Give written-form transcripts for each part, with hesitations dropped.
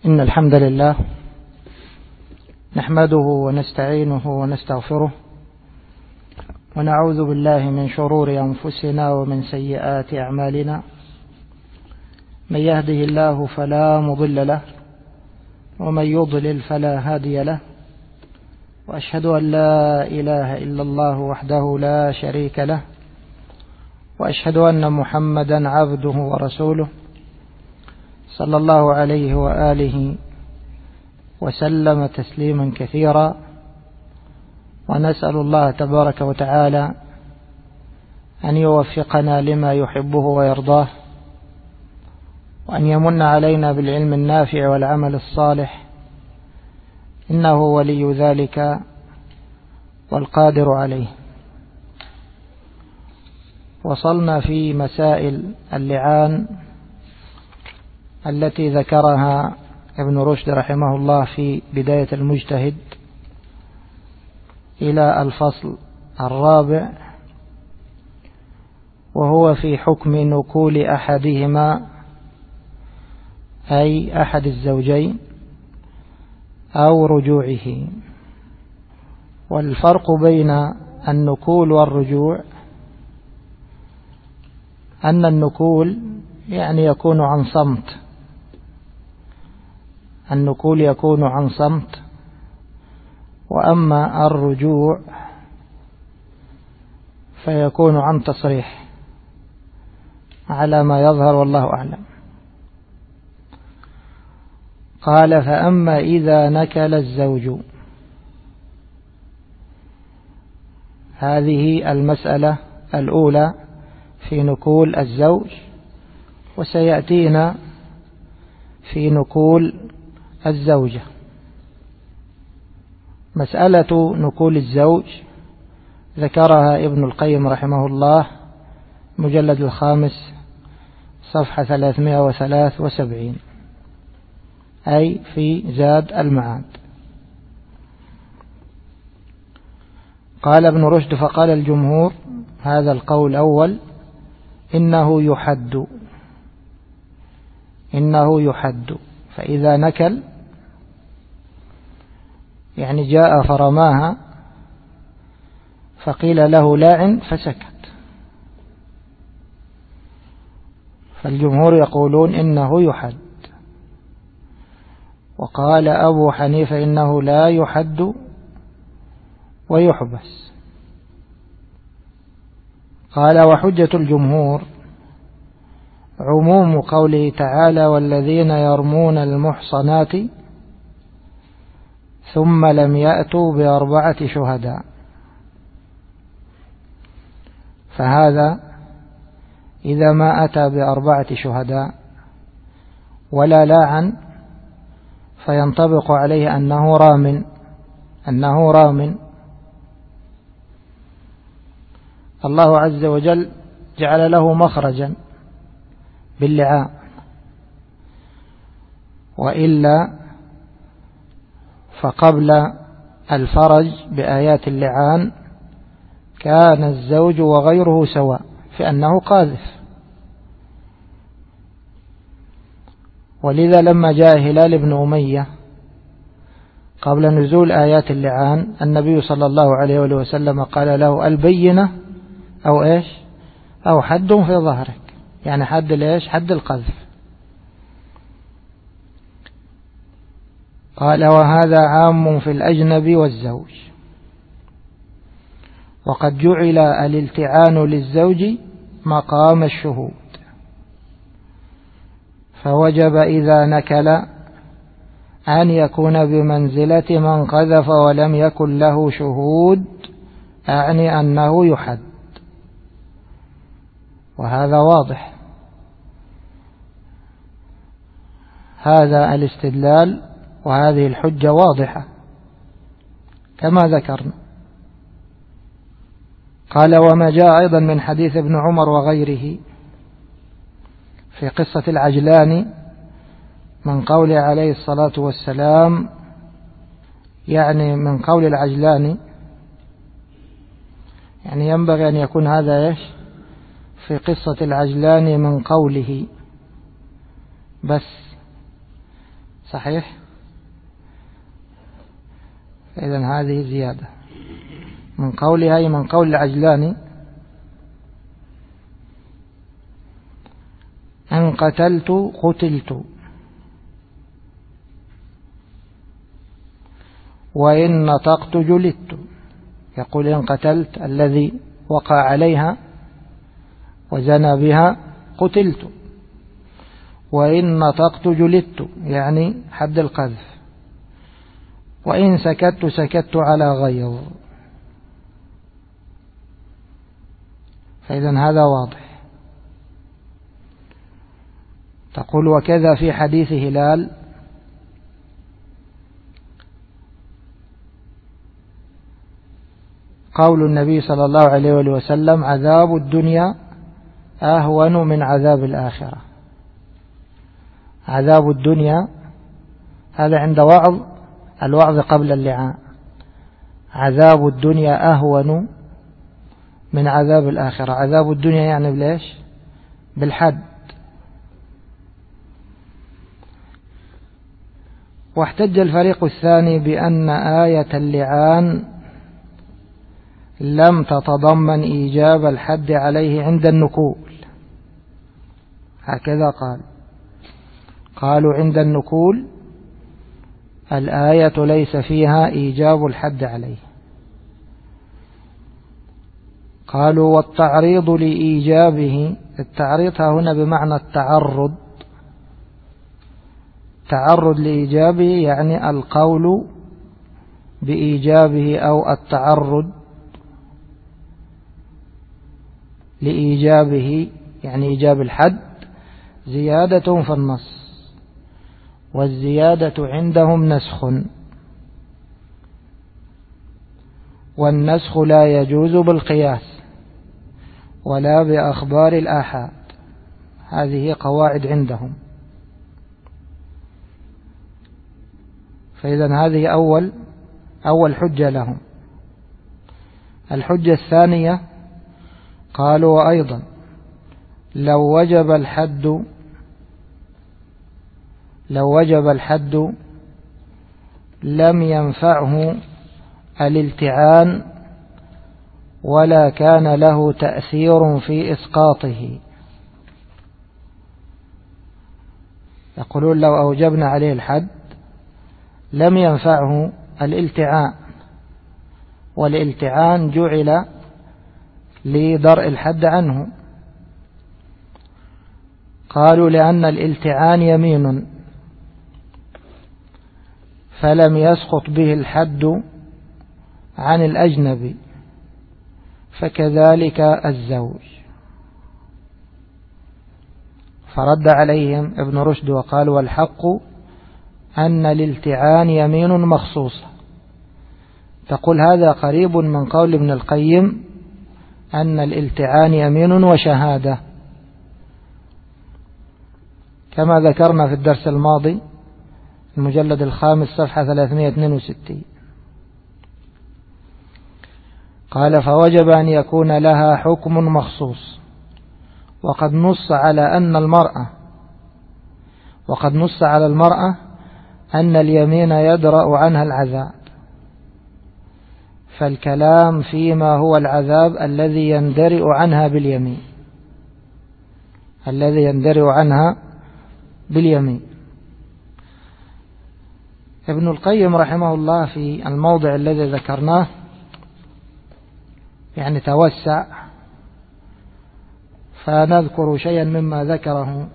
إن الحمد لله نحمده ونستعينه ونستغفره ونعوذ بالله من شرور أنفسنا ومن سيئات أعمالنا. من يهده الله فلا مضل له ومن يضلل فلا هادي له، وأشهد أن لا إله إلا الله وحده لا شريك له، وأشهد أن محمدا عبده ورسوله صلى الله عليه وآله وسلم تسليما كثيرا. ونسأل الله تبارك وتعالى أن يوفقنا لما يحبه ويرضاه، وأن يمن علينا بالعلم النافع والعمل الصالح، إنه ولي ذلك والقادر عليه. وصلنا في مسائل اللعان التي ذكرها ابن رشد رحمه الله في بداية المجتهد إلى الفصل الرابع، وهو في حكم نكول أحدهما، أي أحد الزوجين، أو رجوعه. والفرق بين النكول والرجوع أن النكول يعني يكون عن صمت، النكول يكون عن صمت، وأما الرجوع فيكون عن تصريح على ما يظهر والله أعلم. قال: فأما إذا نكل الزوج، هذه المسألة الأولى في نكول الزوج، وسيأتينا في نكول الزوجة. مسألة نكول الزوج ذكرها ابن القيم رحمه الله مجلد 5 صفحة 373، أي في زاد المعاد. قال ابن رشد: فقال الجمهور، هذا القول الأول، إنه يحد. فإذا نكل يعني جاء فرماها فقيل له لاعن فسكت، فالجمهور يقولون إنه يحد. وقال أبو حنيفة إنه لا يحد ويحبس. قال: وحجة الجمهور عموم قوله تعالى: والذين يرمون المحصنات ثم لم يأتوا ب4 شهداء. فهذا إذا ما أتى ب4 شهداء ولا لاعن فينطبق عليه أنه رام. الله عز وجل جعل له مخرجا باللعان، وإلا فقبل الفرج بآيات اللعان كان الزوج وغيره سواء في أنه قاذف. ولذا لما جاء هلال بن أمية قبل نزول آيات اللعان، النبي صلى الله عليه وسلم قال له: البينة أو إيش؟ أو حد في ظهرك، يعني حد ليش؟ حد القذف. قال: وهذا عام في الأجنبي والزوج، وقد جعل الالتعان للزوج مقام الشهود، فوجب إذا نكل أن يكون بمنزلة من قذف ولم يكن له شهود، أعني أنه يحد. وهذا واضح، هذا الاستدلال وهذه الحجة واضحة كما ذكرنا. قال: وما جاء أيضا من حديث ابن عمر وغيره في قصة العجلان من قول عليه الصلاة والسلام، يعني من قول العجلان، يعني ينبغي أن يكون هذا إيش في قصة العجلان من قوله بس، صحيح؟ إذن هذه زيادة من قولها، أي من قول العجلاني: إن قتلت قتلت، وإن نطقت جلدت. يقول: إن قتلت الذي وقع عليها وزنى بها قتلت، وإن نطقت جلدت، يعني حد القذف، وإن سكت سكت على غيظ. فإذن هذا واضح. تقول: وكذا في حديث هلال قول النبي صلى الله عليه وسلم: عذاب الدنيا أهون من عذاب الآخرة. عذاب الدنيا هذا عند الوعظ قبل اللعان. عذاب الدنيا أهون من عذاب الآخرة. عذاب الدنيا يعني بليش؟ بالحد. واحتج الفريق الثاني بأن آية اللعان لم تتضمن إيجاب الحد عليه عند النكول. هكذا قالوا عند النكول الآية ليس فيها إيجاب الحد عليه. قالوا: والتعريض لإيجابه، التعريض هنا بمعنى التعرض، تعرض لإيجابه يعني القول بإيجابه أو التعرض لإيجابه يعني إيجاب الحد زيادة في النص، والزيادة عندهم نسخ، والنسخ لا يجوز بالقياس ولا بأخبار الآحاد. هذه قواعد عندهم. فإذا هذه أول حجة لهم. الحجة الثانية قالوا: وأيضا لو وجب الحد لم ينفعه الالتعان ولا كان له تأثير في إسقاطه. يقولون: لو أوجبنا عليه الحد لم ينفعه الالتعان، والالتعان جعل لدرء الحد عنه. قالوا: لأن الالتعان يمين فلم يسقط به الحد عن الأجنبي، فكذلك الزوج. فرد عليهم ابن رشد وقال: والحق أن الالتعان يمين مخصوصة. تقول: هذا قريب من قول ابن القيم أن الالتعان يمين وشهادة، كما ذكرنا في الدرس الماضي المجلد 5 صفحة 362. قال: فوجب أن يكون لها حكم مخصوص، وقد نص على المرأة أن اليمين يدرأ عنها العذاب، فالكلام فيما هو العذاب الذي يندرئ عنها باليمين. ابن القيم رحمه الله في الموضع الذي ذكرناه يعني توسع، فنذكر شيئا مما ذكره.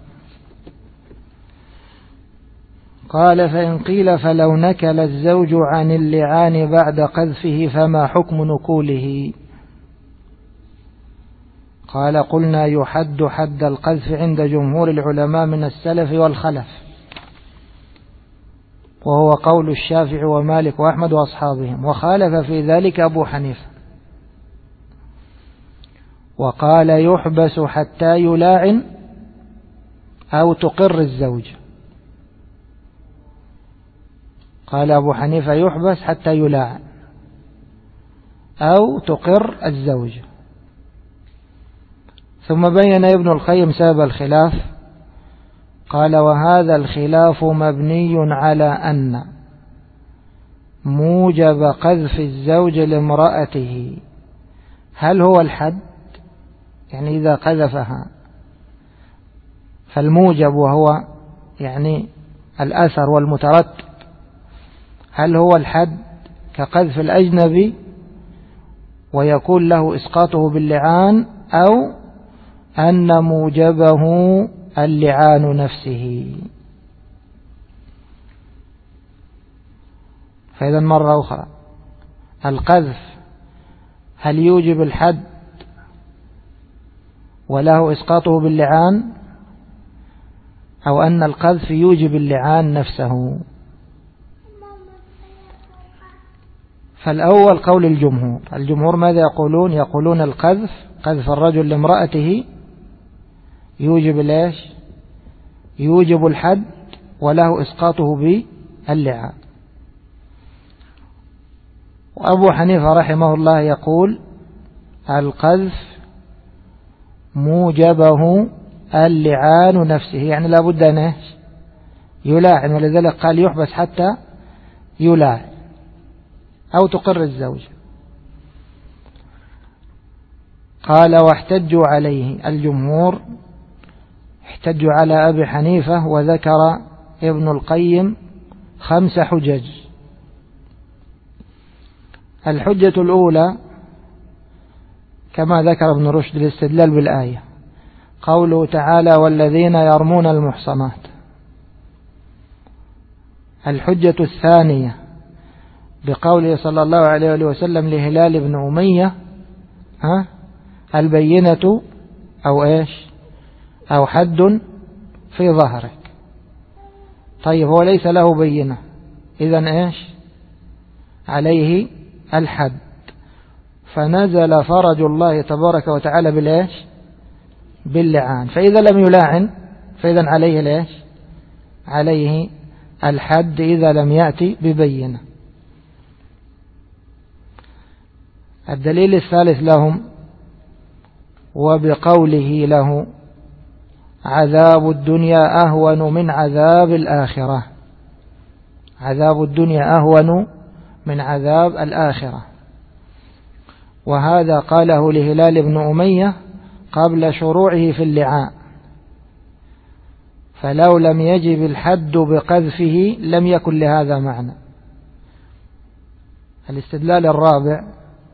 قال: فإن قيل فلو نكل الزوج عن اللعان بعد قذفه فما حكم نكوله؟ قال: قلنا: يحد حد القذف عند جمهور العلماء من السلف والخلف، وهو قول الشافعي ومالك وأحمد وأصحابهم، وخالف في ذلك أبو حنيفة وقال: يحبس حتى يلاعن أو تقر الزوج. قال أبو حنيفة: يحبس حتى يلاعن أو تقر الزوج. ثم بين ابن القيم سبب الخلاف. قال وهذا الخلاف مبني على أن موجب قذف الزوج لامرأته هل هو الحد، يعني إذا قذفها فالموجب وهو يعني الأثر والمترتب هل هو الحد كقذف الأجنبي ويكون له إسقاطه باللعان، أو أن موجبه اللعان نفسه. فإذا مرة أخرى القذف هل يوجب الحد وله إسقاطه باللعان، أو أن القذف يوجب اللعان نفسه؟ فالأول قول الجمهور ماذا يقولون؟ يقولون القذف، قذف الرجل لامرأته يوجب ليش؟ يوجب الحد وله إسقاطه باللعان. وأبو حنيفة رحمه الله يقول القذف موجبه اللعان نفسه، يعني لا بد أن يلاعن، ولذلك قال يحبس حتى يلاعن أو تقر الزوجة. قال واحتجوا عليه الجمهور، احتجوا على أبي حنيفة، وذكر ابن القيم 5 حجج. الحجة الأولى كما ذكر ابن رشد الاستدلال بالآية، قوله تعالى والذين يرمون المحصنات. الحجة الثانية بقوله صلى الله عليه وسلم لهلال بن أمية البينة أو إيش أو حد في ظهرك. طيب هو ليس له بينة، إذن إيش عليه الحد، فنزل فرج الله تبارك وتعالى بالإيش باللعان. فإذا لم يلاعن فإذا عليه الإيش عليه الحد إذا لم يأتي ببينة. الدليل الثالث لهم وبقوله له عذاب الدنيا أهون من عذاب الآخرة، عذاب الدنيا أهون من عذاب الآخرة. وهذا قاله لهلال بن أمية قبل شروعه في اللعان، فلو لم يجب الحد بقذفه لم يكن لهذا معنى. الاستدلال الرابع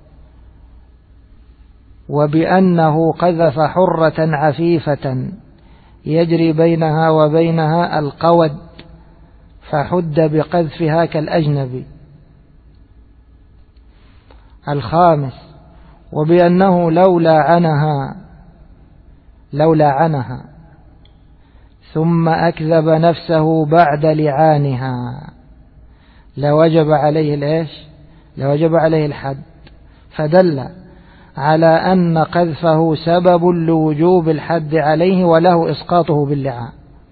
وبأنه قذف حرة عفيفة يجري بينها وبينها القود فحد بقذفها كالأجنبي. الخامس وبأنه لو لعنها ثم أكذب نفسه بعد لعانها لوجب عليه الحد، فدل على أن قذفه سبب لوجوب الحد عليه وله إسقاطه باللعان،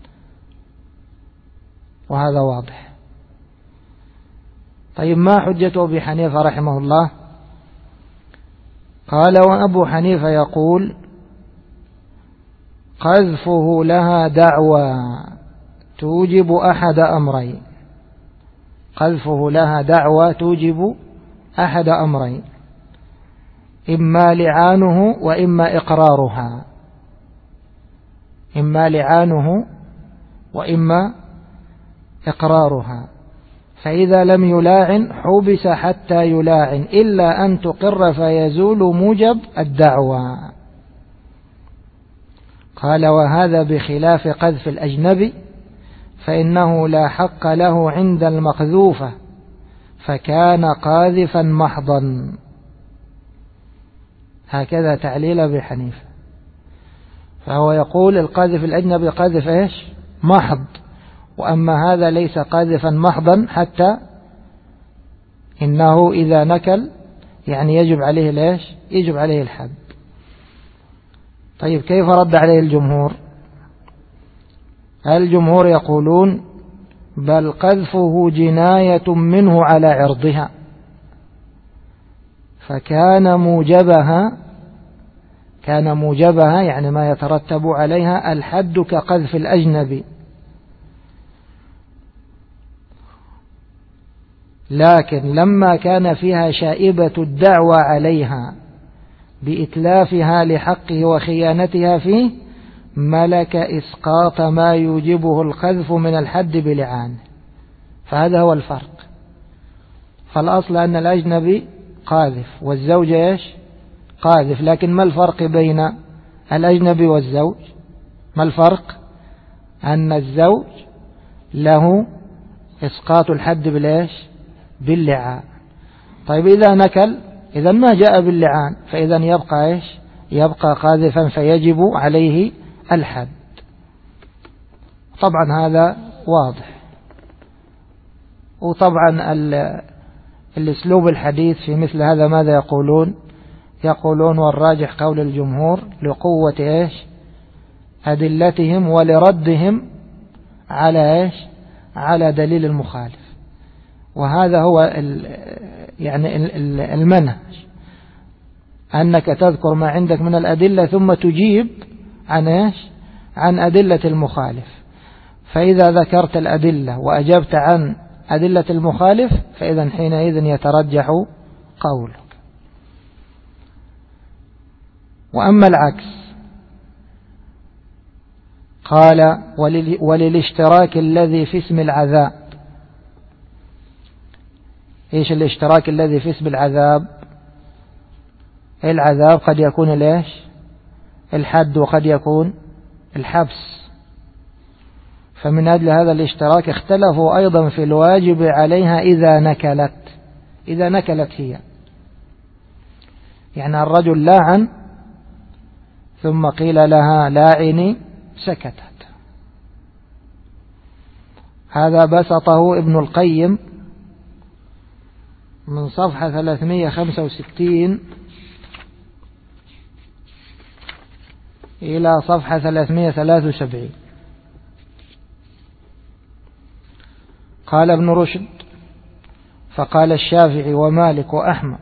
وهذا واضح. طيب ما حجة أبي حنيفة رحمه الله؟ قال وأبو حنيفة يقول قذفه لها دعوى توجب أحد أمرين، قذفه لها دعوى توجب أحد أمرين، إما لعانه وإما إقرارها، إما لعانه وإما إقرارها. فإذا لم يلاعن حبس حتى يلاعن إلا أن تقر فيزول موجب الدعوى. قال وهذا بخلاف قذف الأجنبي فإنه لا حق له عند المقذوفة فكان قاذفا محضا. هكذا تعليل أبي حنيفة. فهو يقول القاذف الأجنبي قاذف إيش محض، وأما هذا ليس قاذفا محضا حتى إنه إذا نكل يعني يجب عليه يجب عليه الحد. طيب كيف رد عليه الجمهور؟ الجمهور يقولون بل قذفه جناية منه على عرضها، فكان موجبها يعني ما يترتب عليها الحد كقذف الأجنبي لكن لما كان فيها شائبة الدعوى عليها بإتلافها لحقه وخيانتها فيه ملك إسقاط ما يوجبه القذف من الحد بلعانه. فهذا هو الفرق. فالأصل أن الأجنبي قاذف والزوج إيش؟ قاذف. لكن ما الفرق بين الأجنبي والزوج؟ ما الفرق؟ أن الزوج له إسقاط الحد بالإيش؟ باللعان. طيب إذا نكل، إذا ما جاء باللعان، فإذا يبقى إيش؟ يبقى قاذفا فيجب عليه الحد. طبعا هذا واضح. وطبعا الاسلوب الحديث في مثل هذا ماذا يقولون؟ يقولون والراجح قول الجمهور لقوة إيش؟ أدلتهم ولردهم على إيش؟ على دليل المخالف. وهذا هو يعني المنهج، أنك تذكر ما عندك من الأدلة ثم تجيب عن إيش؟ عن أدلة المخالف. فإذا ذكرت الأدلة وأجبت عن أدلة المخالف فإذا حينئذ يترجح قولك. وأما العكس قال وللاشتراك الذي في اسم العذاب. إيش الاشتراك الذي في اسم العذاب؟ العذاب قد يكون ليش؟ الحد، وقد يكون الحبس. فمن أجل هذا الاشتراك اختلفوا أيضا في الواجب عليها إذا نكلت هي. يعني الرجل لاعن ثم قيل لها لاعني سكتت. هذا بسطه ابن القيم من صفحة 365 إلى صفحة 373. قال ابن رشد فقال الشافعي ومالك وأحمد.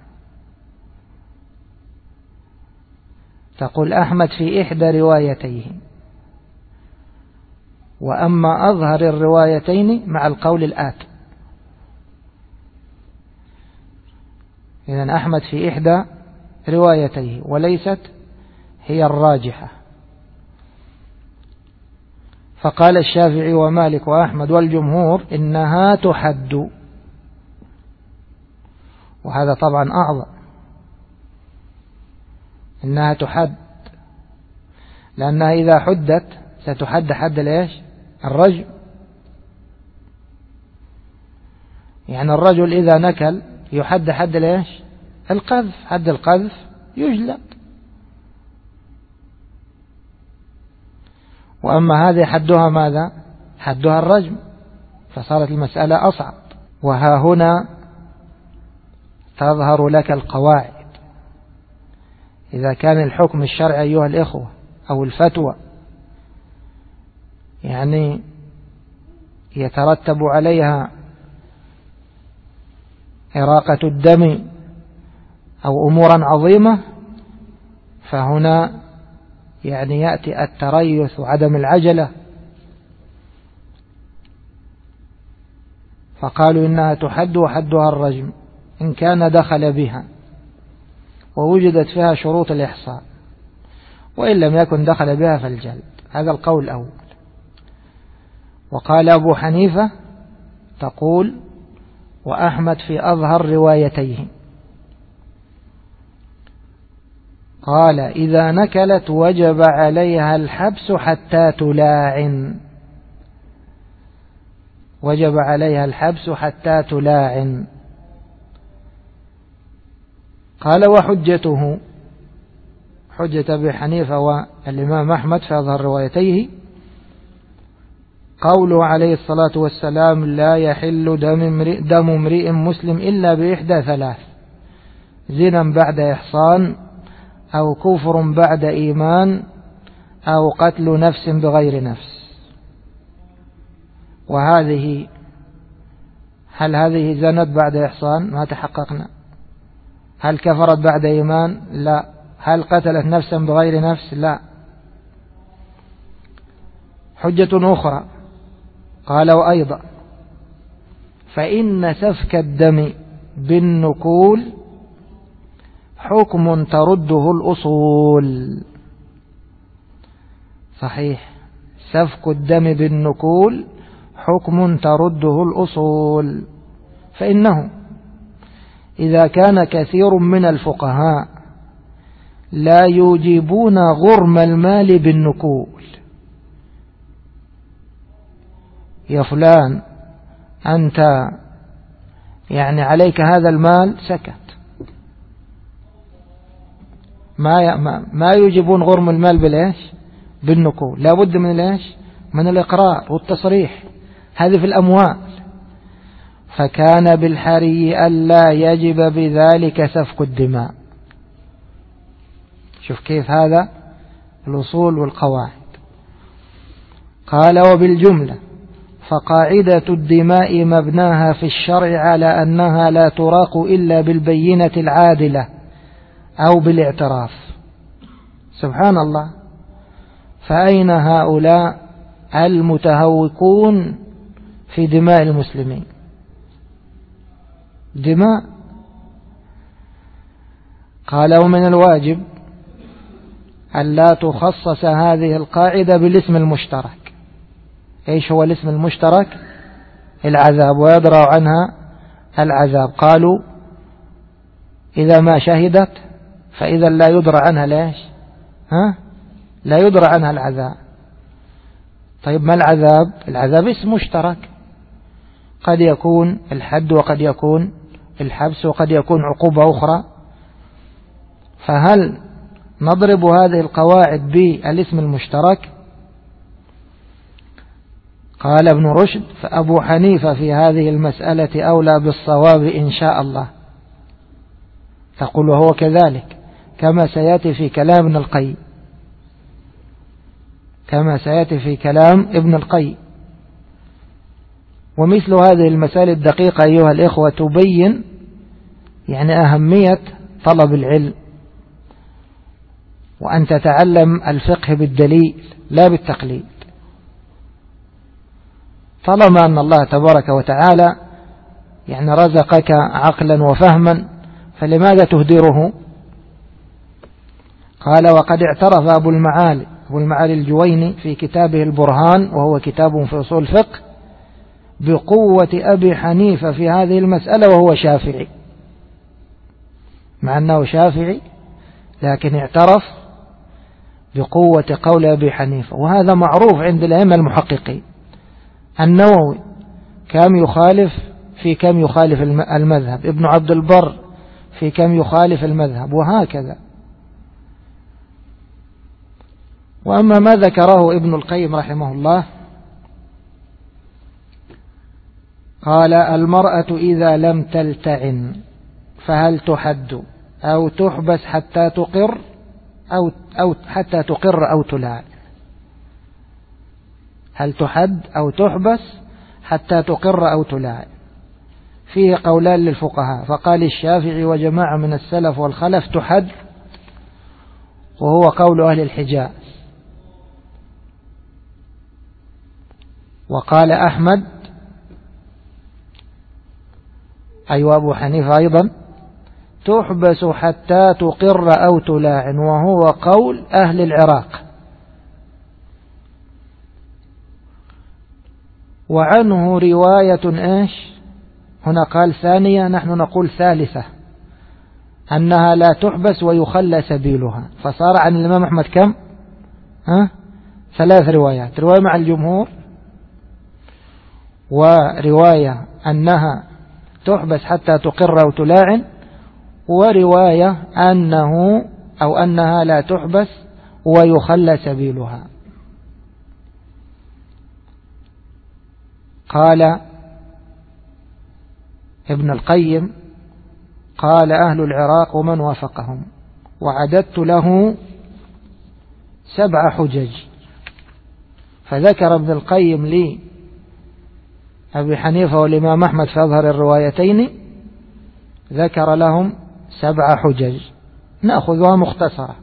تقول أحمد في إحدى روايتيه، وأما أظهر الروايتين مع القول الآتي. إذن أحمد في إحدى روايتيه وليست هي الراجحة. فقال الشافعي ومالك وأحمد والجمهور إنها تحد. وهذا طبعا أعظم، إنها تحد، لأنها إذا حدت ستحد حد ليش؟ الرجل. يعني الرجل إذا نكل يحد حد ليش؟ القذف. حد القذف يجلد. وأما هذه حدها ماذا؟ حدها الرجم. فصارت المسألة أصعب. وها هنا تظهر لك القواعد. إذا كان الحكم الشرعي أيها الإخوة أو الفتوى يعني يترتب عليها إراقة الدم أو أمورا عظيمة، فهنا يعني يأتي التريث وعدم العجلة. فقالوا إنها تحد وحدها الرجم إن كان دخل بها ووجدت فيها شروط الإحصاء، وإن لم يكن دخل بها فالجلد. هذا القول الأول. وقال أبو حنيفة تقول وأحمد في أظهر روايتيه قال إذا نكلت وجب عليها الحبس حتى تلاعن. وجب عليها الحبس حتى تلاعن. قال وحجته، حجة أبي حنيفة والإمام أحمد في أظهر روايتيه قوله عليه الصلاة والسلام لا يحل دم امرئ مسلم إلا بإحدى ثلاث: زنا بعد إحصان، أو كفر بعد إيمان، أو قتل نفس بغير نفس. وهذه هل هذه زنت بعد إحصان؟ ما تحققنا. هل كفرت بعد إيمان؟ لا. هل قتلت نفسا بغير نفس؟ لا. حجة أخرى قالوا أيضا فإن سفك الدم بالنكول حكم ترده الأصول. صحيح، سفك الدم بالنكول حكم ترده الأصول، فإنه إذا كان كثير من الفقهاء لا يوجبون غرم المال بالنكول، يا فلان أنت يعني عليك هذا المال، سكت، ما يوجبون غرم المال بالإيش؟ بالنكول. لا بد من الإيش؟ من الإقرار والتصريح، هذه في الأموال. فكان بالحري ألا يجب بذلك سفك الدماء. شوف كيف هذا الأصول والقواعد. قال وبالجملة فقاعدة الدماء مبناها في الشرع على أنها لا تراق إلا بالبينة العادلة أو بالاعتراف. سبحان الله، فأين هؤلاء المتهوكون في دماء المسلمين؟ دماء. قال ومن الواجب أن لا تخصص هذه القاعدة بالاسم المشترك. ايش هو الاسم المشترك؟ العذاب، ويدرأ عنها العذاب. قالوا إذا ما شهدت فإذا لا يدرأ عنها ليش؟ لا يدرأ عنها العذاب. طيب ما العذاب؟ العذاب اسم مشترك، قد يكون الحد وقد يكون الحبس وقد يكون عقوبة أخرى. فهل نضرب هذه القواعد بالاسم المشترك؟ قال ابن رشد فأبو حنيفة في هذه المسألة أولى بالصواب إن شاء الله. تقول وهو كذلك كما سيأتي في كلام ابن القيم، كما سيأتي في كلام ابن القيم. ومثل هذه المسائل الدقيقة أيها الإخوة تبين يعني أهمية طلب العلم، وأن تتعلم الفقه بالدليل لا بالتقليد. طالما أن الله تبارك وتعالى يعني رزقك عقلا وفهما فلماذا تهدره؟ قال وقد اعترف أبو المعالي الجويني في كتابه البرهان، وهو كتاب في أصول الفقه، بقوة أبي حنيفة في هذه المسألة، وهو شافعي، مع أنه شافعي لكن اعترف بقوة قول أبي حنيفة. وهذا معروف عند الأئمة المحققين. النووي كم يخالف في كم يخالف المذهب، ابن عبد البر في كم يخالف المذهب، وهكذا. وأما ما ذكره ابن القيم رحمه الله، قال المرأة إذا لم تلتعن فهل تحد أو تحبس حتى تقر أو حتى تقر أو تلعن؟ هل تحد أو تحبس حتى تقر أو تلعن؟ فيه قولان للفقهاء، فقال الشافعي وجماعة من السلف والخلف تحد، وهو قول أهل الحجاز. وقال أحمد أيوة أبو حنيفة أيضا تحبس حتى تقر أو تلاعن، وهو قول أهل العراق. وعنه رواية إيش؟ هنا قال ثانية، نحن نقول ثالثة، أنها لا تحبس ويخلى سبيلها. فصار عن الإمام أحمد كم؟ 3 روايات، رواية مع الجمهور، ورواية أنها تحبس حتى تقر أو تلاعن، ورواية أنها لا تحبس ويخلى سبيلها. قال ابن القيم قال أهل العراق ومن وافقهم، وعددت له 7 حجج. فذكر ابن القيم لي أبي حنيفة والإمام أحمد في أظهر الروايتين، ذكر لهم 7 حجج، نأخذها مختصرة.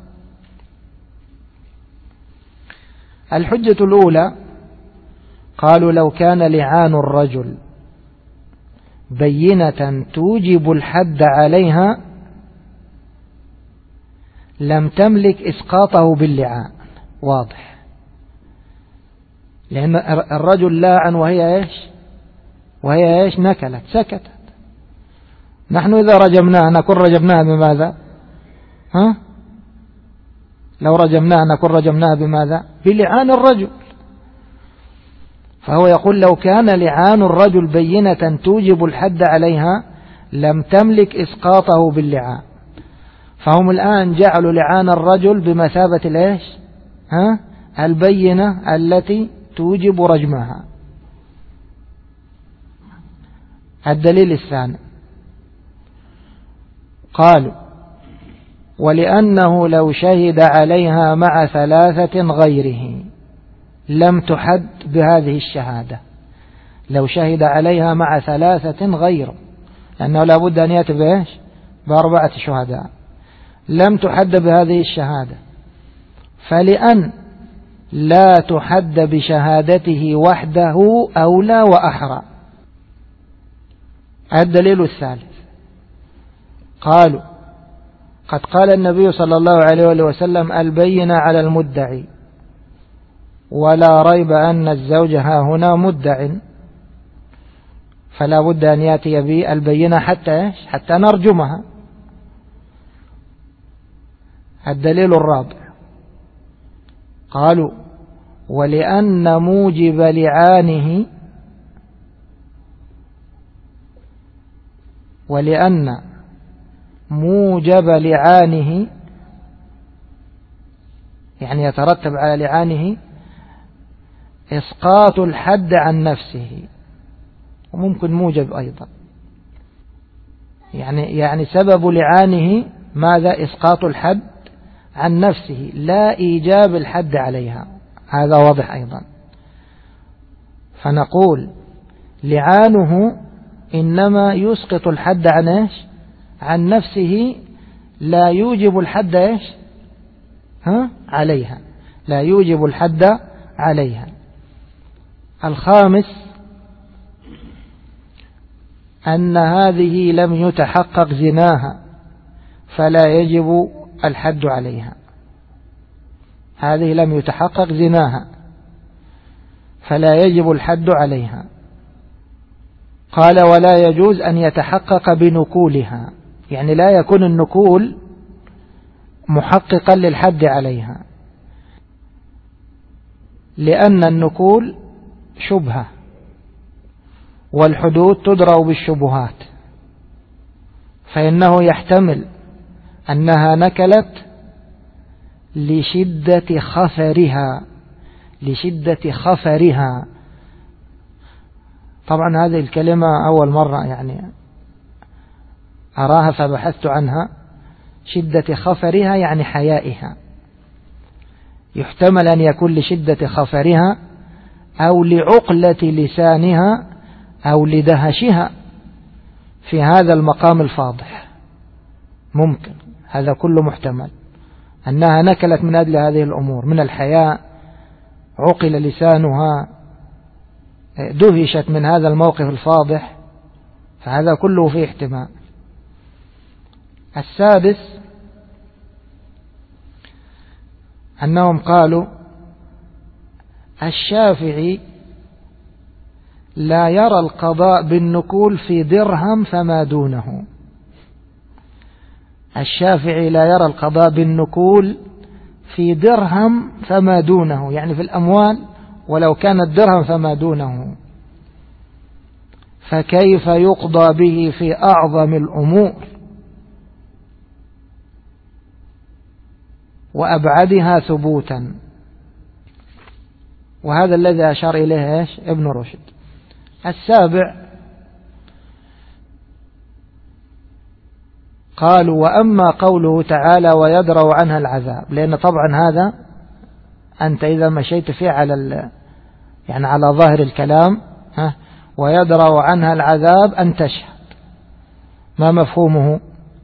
الحجة الأولى قالوا لو كان لعان الرجل بينة توجب الحد عليها لم تملك إسقاطه باللعان. واضح، لأن الرجل لاعن وهي إيش نكلت سكتت. نحن إذا رجمناها نكون رجمناها بماذا؟ لو رجمناها نكون رجمناها بماذا؟ بلعان الرجل. فهو يقول لو كان لعان الرجل بينة توجب الحد عليها لم تملك إسقاطه باللعان. فهم الآن جعلوا لعان الرجل بمثابة الإيش؟ البينة التي توجب رجمها. الدليل الثاني قالوا ولأنه لو شهد عليها مع 3 غيره لم تحد بهذه الشهادة. لو شهد عليها مع 3 غيره، لأنه لابد أن يأتي بإيش؟ ب4 شهداء، لم تحد بهذه الشهادة. فلأن لا تحد بشهادته وحده أولى وأحرى. الدليل الثالث قالوا قد قال النبي صلى الله عليه وسلم البينة على المدعي، ولا ريب أن الزوج ها هنا مدع، فلا بد أن يأتي به البينة حتى نرجمها. الدليل الرابع قالوا ولأن موجب لعانه يعني يترتب على لعانه إسقاط الحد عن نفسه، وممكن موجب أيضا، يعني سبب لعانه ماذا؟ إسقاط الحد عن نفسه لا إيجاب الحد عليها. هذا واضح أيضا. فنقول لعانه إنما يسقط الحد عن نفسه، لا يوجب الحد عليها، لا يوجب الحد عليها. الخامس أن هذه لم يتحقق زناها فلا يجب الحد عليها. هذه لم يتحقق زناها فلا يجب الحد عليها. قال ولا يجوز أن يتحقق بنكولها، يعني لا يكون النكول محققا للحد عليها، لأن النكول شبهة، والحدود تدرأ بالشبهات، فإنه يحتمل أنها نكلت لشدة خفرها. طبعا هذه الكلمة أول مرة يعني أراها فبحثت عنها. شدة خفرها يعني حيائها. يحتمل أن يكون لشدة خفرها أو لعقلة لسانها أو لدهشها في هذا المقام الفاضح. ممكن هذا كله محتمل، أنها نكلت من أجل هذه الأمور، من الحياء، عقل لسانها، دهشت من هذا الموقف الفاضح، فهذا كله فيه احتمال. السادس أنهم قالوا الشافعي لا يرى القضاء بالنكول في درهم فما دونه. الشافعي لا يرى القضاء بالنكول في درهم فما دونه، يعني في الأموال ولو كان الدرهم فما دونه، فكيف يقضى به في أعظم الأمور وأبعدها ثبوتا؟ وهذا الذي أشار إليه ابن رشد. السابع قالوا وأما قوله تعالى ويدرأ عنها العذاب، لأن طبعا هذا أنت إذا مشيت فيه على ظاهر الكلام ويدرأ عنها العذاب أن تشهد، ما مفهومه؟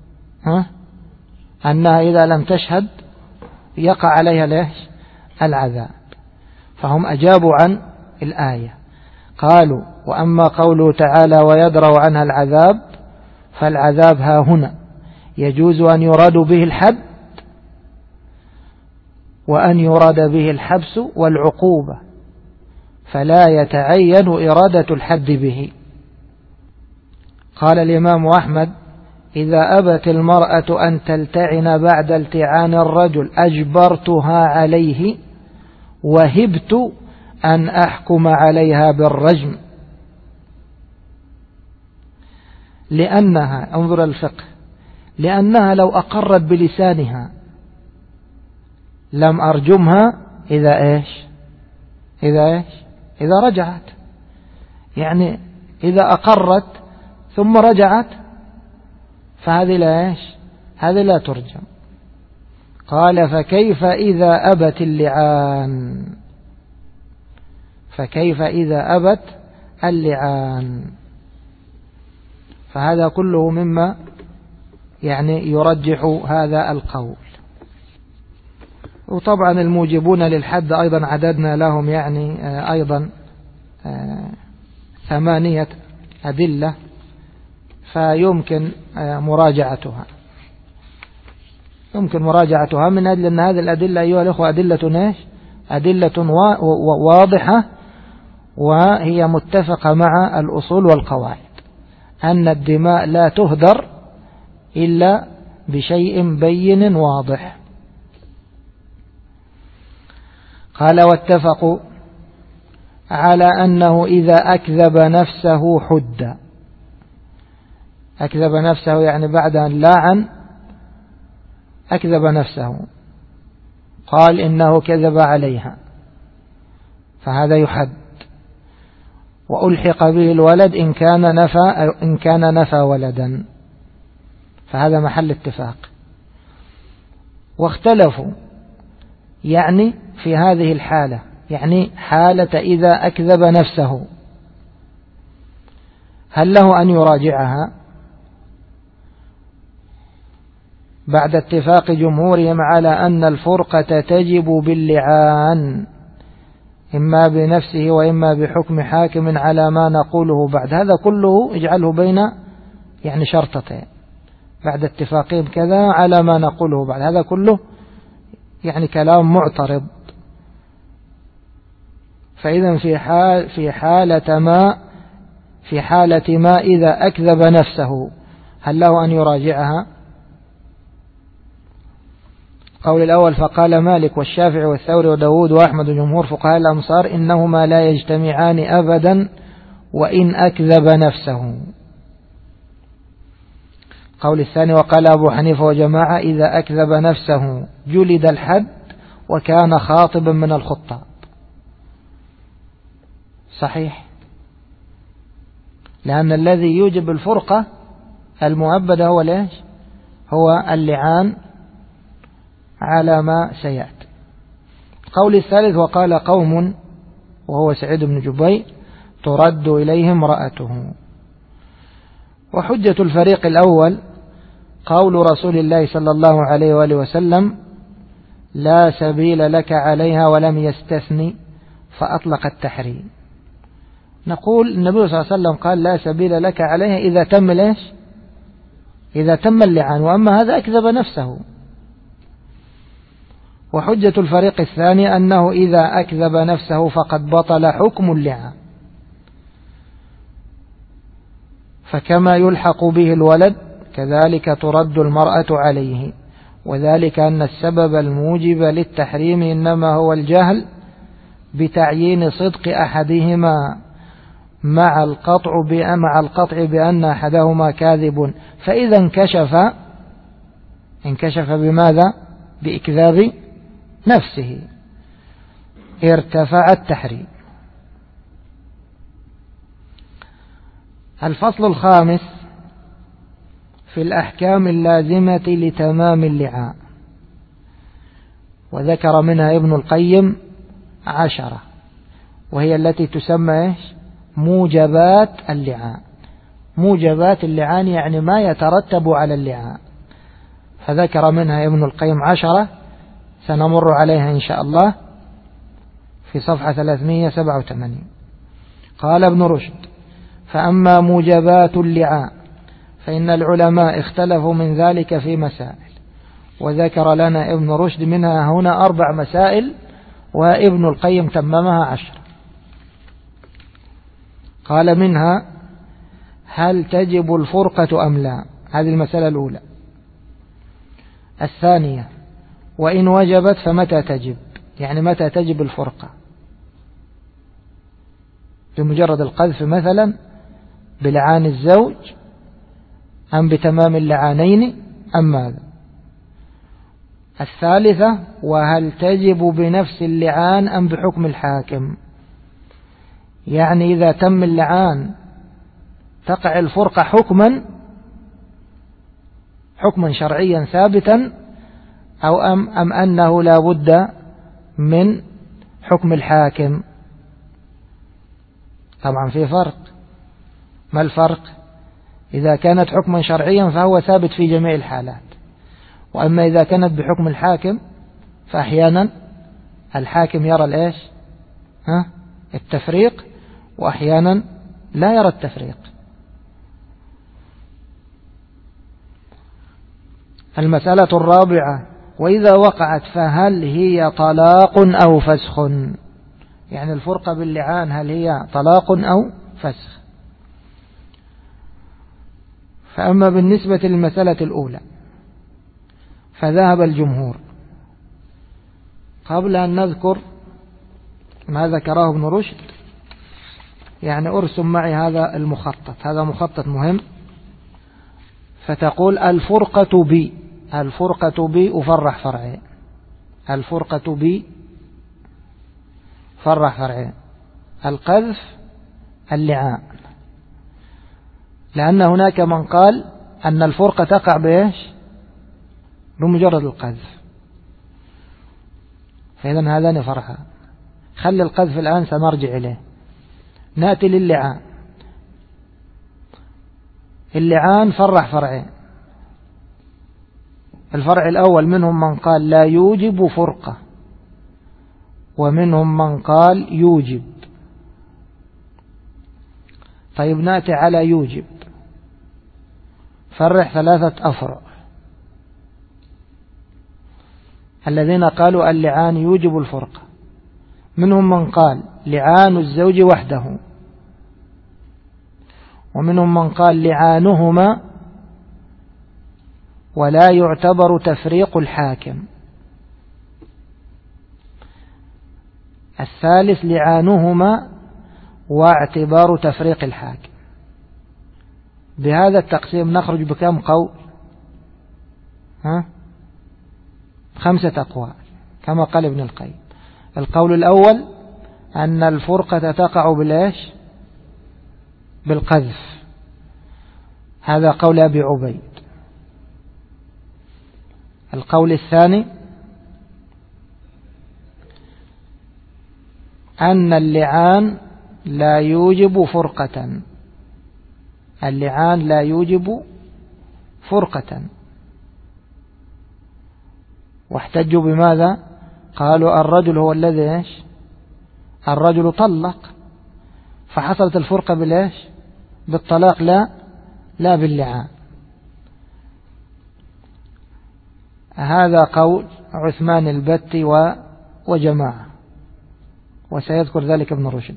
أنها إذا لم تشهد يقع عليها العذاب. فهم أجابوا عن الآية، قالوا وأما قوله تعالى ويدرأ عنها العذاب فالعذاب ها هنا يجوز أن يراد به الحد وأن يراد به الحبس والعقوبة، فلا يتعين إرادة الحد به. قال الإمام أحمد إذا أبت المرأة أن تلتعن بعد التعان الرجل أجبرتها عليه وهبت أن أحكم عليها بالرجم، لأنها انظر الفقه، لأنها لو أقرت بلسانها لم أرجمها إذا رجعت، يعني إذا أقرت ثم رجعت فهذه هذه لا ترجم. قال فكيف إذا أبت اللعان، فكيف إذا أبت اللعان؟ فهذا كله مما يعني يرجح هذا القول. وطبعا الموجبون للحد أيضا عددنا لهم يعني أيضا 8 أدلة، فيمكن مراجعتها من أجل أن هذه الأدلة أيها الأخوة أدلة واضحة، وهي متفقة مع الأصول والقواعد أن الدماء لا تهدر إلا بشيء بين واضح. قال واتفقوا على أنه إذا أكذب نفسه حد. أكذب نفسه يعني بعد أن لاعن أكذب نفسه، قال إنه كذب عليها، فهذا يحد. وألحق به الولد إن كان نفى ولدا، فهذا محل اتفاق. واختلفوا يعني في هذه الحالة، يعني حالة إذا أكذب نفسه، هل له أن يراجعها بعد اتفاق جمهورهم على أن الفرقة تجب باللعان إما بنفسه وإما بحكم حاكم على ما نقوله بعد. هذا كله اجعله بين يعني شرطتين بعد اتفاقهم كذا على ما نقوله بعد، هذا كله يعني كلام معترض. فإذا في حالة ما إذا أكذب نفسه هل له أن يراجعها؟ قول الأول فقال مالك والشافعي والثوري وداود وأحمد وجمهور فقهاء الأمصار إنهما لا يجتمعان أبدا وإن أكذب نفسه. قول الثاني وقال أبو حنيفة وجماعة إذا أكذب نفسه جلد الحد وكان خاطبا من الخطاب. صحيح، لأن الذي يوجب الفرقة المؤبدة هو اللعان على ما سيأتي. قول الثالث وقال قوم وهو سعيد بن جبير ترد إليه امرأته. وحجة الفريق الأول قول رسول الله صلى الله عليه وآله وسلم لا سبيل لك عليها ولم يستثني فأطلق التحريم. نقول النبي صلى الله عليه وسلم قال لا سبيل لك عليها إذا تم اللعان، وأما هذا أكذب نفسه. وحجة الفريق الثاني أنه إذا أكذب نفسه فقد بطل حكم اللعان، فكما يلحق به الولد كذلك ترد المرأة عليه، وذلك أن السبب الموجب للتحريم إنما هو الجهل بتعيين صدق أحدهما مع القطع بأن أحدهما كاذب، فإذا انكشف بماذا؟ بإكذاب نفسه ارتفع التحريم. الفصل الخامس في الأحكام اللازمة لتمام اللعان، وذكر منها ابن القيم 10، وهي التي تسمى موجبات اللعان. موجبات اللعان يعني ما يترتب على اللعان، فذكر منها ابن القيم 10 سنمر عليها إن شاء الله في صفحة 387. قال ابن رشد: فأما موجبات اللعان فإن العلماء اختلفوا من ذلك في مسائل، وذكر لنا ابن رشد منها هنا 4 مسائل، وابن القيم تممها 10. قال: منها هل تجب الفرقة أم لا؟ هذه المسألة الأولى. الثانية: وإن وجبت فمتى تجب؟ يعني متى تجب الفرقة؟ بمجرد القذف مثلا بلعان الزوج، أم بتمام اللعانين، أم ماذا؟ الثالثة: وهل تجب بنفس اللعان أم بحكم الحاكم؟ يعني إذا تم اللعان تقع الفرقة حكما شرعيا ثابتا، أو أم أنه لا بد من حكم الحاكم؟ طبعا في فرق. ما الفرق؟ إذا كانت حكما شرعيا فهو ثابت في جميع الحالات، وأما إذا كانت بحكم الحاكم فأحيانا الحاكم يرى التفريق، وأحيانا لا يرى التفريق. المسألة الرابعة: وإذا وقعت فهل هي طلاق أو فسخ؟ يعني الفرقة باللعان هل هي طلاق أو فسخ؟ فأما بالنسبة للمسألة الأولى فذهب الجمهور، قبل أن نذكر ما ذكره ابن رشد يعني أرسم معي هذا المخطط، هذا مخطط مهم. فتقول: الفرقة ب أفرح فرعين، الفرقة ب فرح فرعين: القذف، اللعان. لأن هناك من قال أن الفرقة تقع بمجرد القذف، فإذا هذان فرحان. خلي القذف الآن سنرجع إليه. نأتي للعان. اللعان فرح فرعين: الفرع الأول منهم من قال لا يوجب فرقة، ومنهم من قال يوجب. طيب نأتي على يوجب، فرح 3 أفرع. الذين قالوا اللعان يوجب الفرقة، منهم من قال لعان الزوج وحده، ومنهم من قال لعانهما ولا يعتبر تفريق الحاكم. الثالث لعانهما واعتبار تفريق الحاكم. بهذا التقسيم نخرج بكم قول؟ 5 أقوال كما قال ابن القيم. القول الأول أن الفرقة تقع بالقذف، هذا قول أبي عبيد. القول الثاني أن اللعان لا يوجب فرقة، اللعان لا يوجب فرقة. واحتجوا بماذا؟ قالوا الرجل هو الذي الرجل طلق، فحصلت الفرقة بالطلاق لا باللعان. هذا قول عثمان البتي وجماعة، وسيذكر ذلك ابن رشد.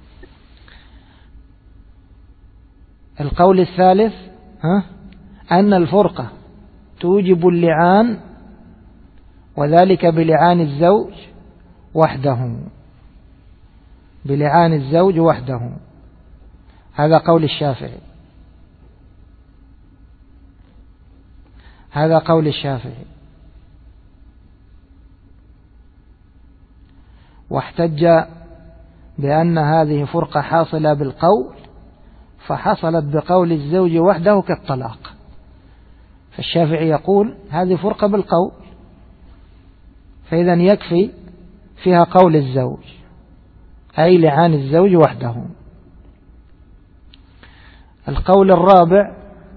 القول الثالث أن الفرقة توجب اللعان، وذلك بلعان الزوج وحده، بلعان الزوج وحده. هذا قول الشافعي، هذا قول الشافعي. واحتج بأن هذه فرقة حاصلة بالقول، فحصلت بقول الزوج وحده كالطلاق. فالشافعي يقول هذه فرقة بالقول، فإذا يكفي فيها قول الزوج، أي لعان الزوج وحده. القول الرابع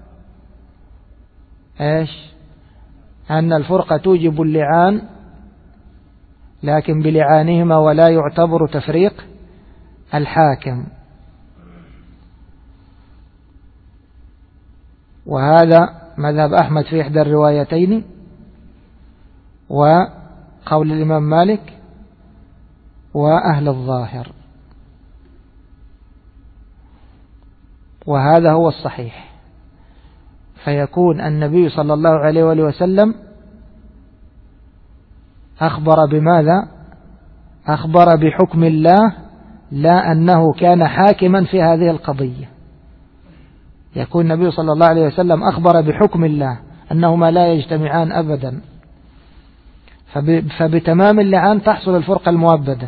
أن الفرقة توجب اللعان لكن بلعانهما ولا يعتبر تفريق الحاكم. وهذا مذهب أحمد في إحدى الروايتين، وقول الإمام مالك وأهل الظاهر، وهذا هو الصحيح. فيكون النبي صلى الله عليه وآله وسلم أخبر بماذا؟ أخبر بحكم الله، لا أنه كان حاكما في هذه القضية. يكون النبي صلى الله عليه وسلم أخبر بحكم الله أنهما لا يجتمعان أبدا، فبتمام اللعان تحصل الفرقة المؤبدة.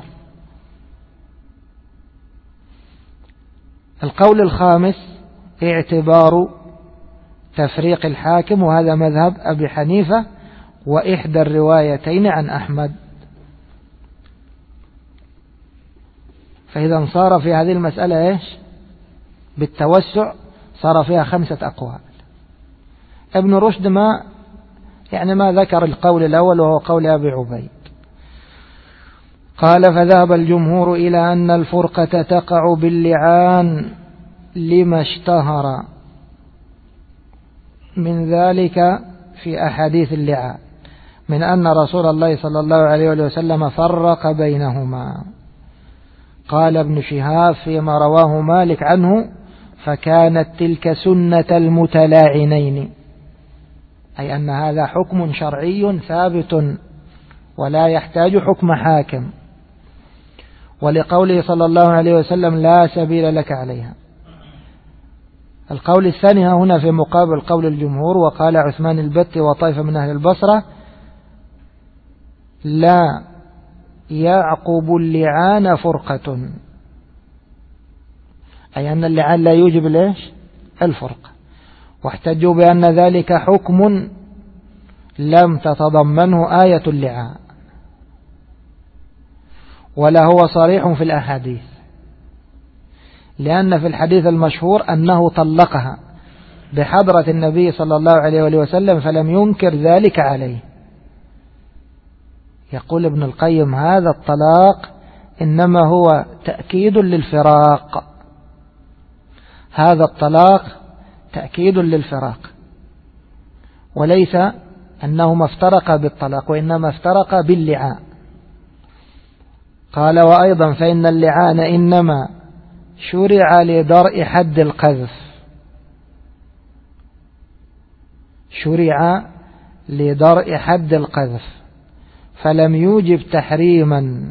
القول الخامس اعتبار تفريق الحاكم، وهذا مذهب أبي حنيفة وإحدى الروايتين عن أحمد. فإذا صار في هذه المسألة إيش؟ بالتوسع صار فيها 5 أقوال. ابن رشد ما ذكر القول الأول وهو قول أبي عبيد. قال فذهب الجمهور إلى أن الفرقة تقع باللعان لما اشتهر من ذلك في أحاديث اللعان من أن رسول الله صلى الله عليه وسلم فرق بينهما. قال ابن شهاب فيما رواه مالك عنه فكانت تلك سنة المتلاعنين، أي أن هذا حكم شرعي ثابت ولا يحتاج حكم حاكم، ولقوله صلى الله عليه وسلم لا سبيل لك عليها. القول الثاني هنا في مقابل قول الجمهور، وقال عثمان البتي وطائفة من أهل البصرة لا يعقب اللعان فرقة، أي أن اللعان لا يوجب ليش الفرقة، واحتجوا بأن ذلك حكم لم تتضمنه آية اللعان، ولا هو صريح في الأحاديث، لأن في الحديث المشهور أنه طلقها بحضرة النبي صلى الله عليه وسلم فلم ينكر ذلك عليه. يقول ابن القيم هذا الطلاق إنما هو تأكيد للفراق، هذا الطلاق تأكيد للفراق، وليس أنهما افترقا بالطلاق، وإنما افترقا باللعان. قال وأيضا فإن اللعان إنما شرع لدرء حد القذف، شرع لدرء حد القذف فلم يوجب تحريما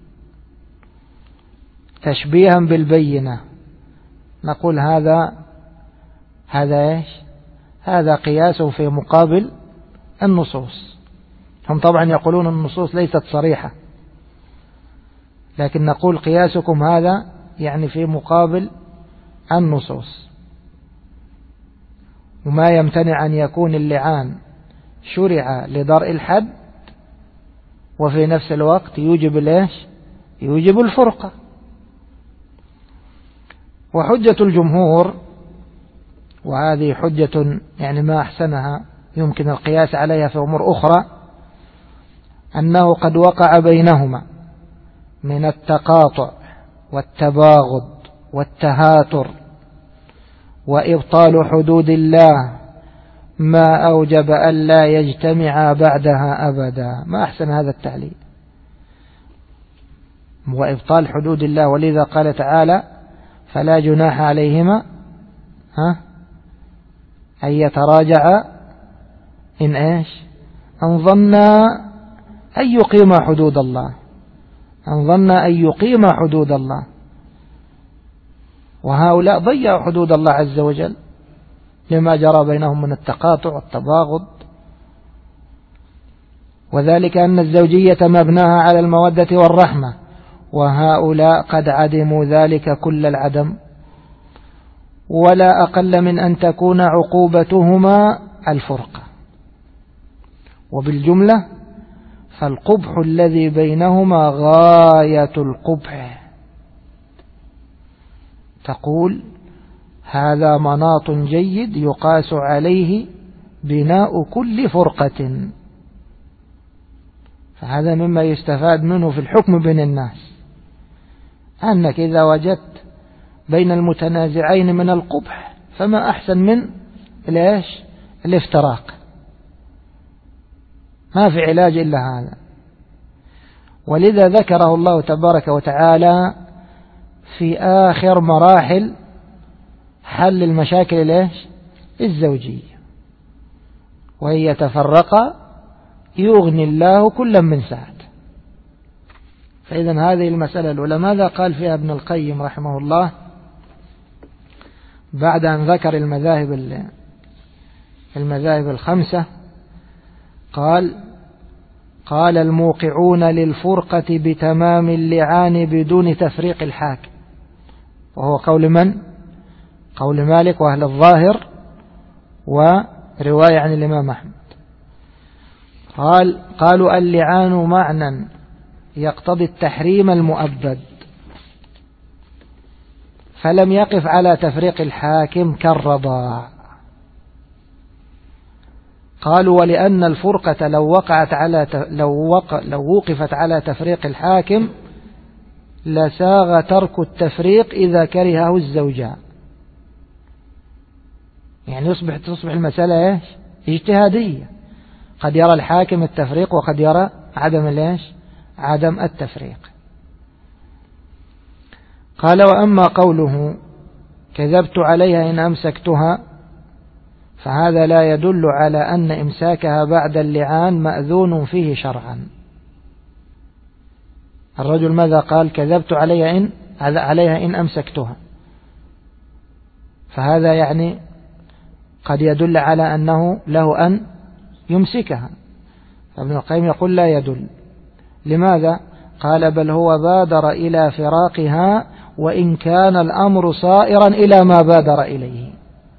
تشبيها بالبينة. نقول هذا إيش؟ هذا قياس في مقابل النصوص. هم طبعا يقولون النصوص ليست صريحة، لكن نقول قياسكم هذا يعني في مقابل النصوص، وما يمتنع أن يكون اللعان شرع لدرء الحد وفي نفس الوقت يوجب ليش؟ يوجب الفرقة. وحجة الجمهور، وهذه حجة يعني ما أحسنها يمكن القياس عليها في أمور أخرى، أنه قد وقع بينهما من التقاطع والتباغض والتهاتر وإبطال حدود الله ما أوجب أن لا يجتمع بعدها أبدا. ما أحسن هذا التعليل، وإبطال حدود الله، ولذا قال تعالى فلا جناح عليهما أن يتراجع إن إيش؟ أن ظنا أن يقيم حدود الله، أن ظن أن يقيم حدود الله، وهؤلاء ضيعوا حدود الله عز وجل لما جرى بينهم من التقاطع والتباغض. وذلك أن الزوجية مبناها على المودة والرحمة، وهؤلاء قد عدموا ذلك كل العدم، ولا أقل من أن تكون عقوبتهما الفرقة. وبالجملة فالقبح الذي بينهما غاية القبح. تقول هذا مناط جيد يقاس عليه بناء كل فرقة، فهذا مما يستفاد منه في الحكم بين الناس، أنك إذا وجدت بين المتنازعين من القبح فما أحسن الافتراق، ما في علاج إلا هذا. ولذا ذكره الله تبارك وتعالى في آخر مراحل حل المشاكل الزوجية، وإن يتفرقا يغني الله كلا من سعته. فإذا هذه المسألة الأولى ماذا قال فيها ابن القيم رحمه الله بعد أن ذكر المذاهب الخمسة؟ قال الموقعون للفرقة بتمام اللعان بدون تفريق الحاكم، وهو قول من؟ قول مالك وأهل الظاهر ورواية عن الإمام أحمد. قالوا اللعان معنى يقتضي التحريم المؤبد، فلم يقف على تفريق الحاكم كالرضاع. قالوا ولأن الفرقة لو وقفت على تفريق الحاكم لساغ ترك التفريق إذا كرهه الزوجان. يعني تصبح المسألة اجتهادية، قد يرى الحاكم التفريق وقد يرى عدم التفريق. قال وأما قوله كذبت عليها إن أمسكتها فهذا لا يدل على أن إمساكها بعد اللعان مأذون فيه شرعا. الرجل ماذا قال؟ كذبت عليها إن أمسكتها، فهذا يعني قد يدل على أنه له أن يمسكها. فابن القيم يقول لا يدل. لماذا؟ قال بل هو بادر إلى فراقها وإن كان الأمر صائرا إلى ما بادر إليه.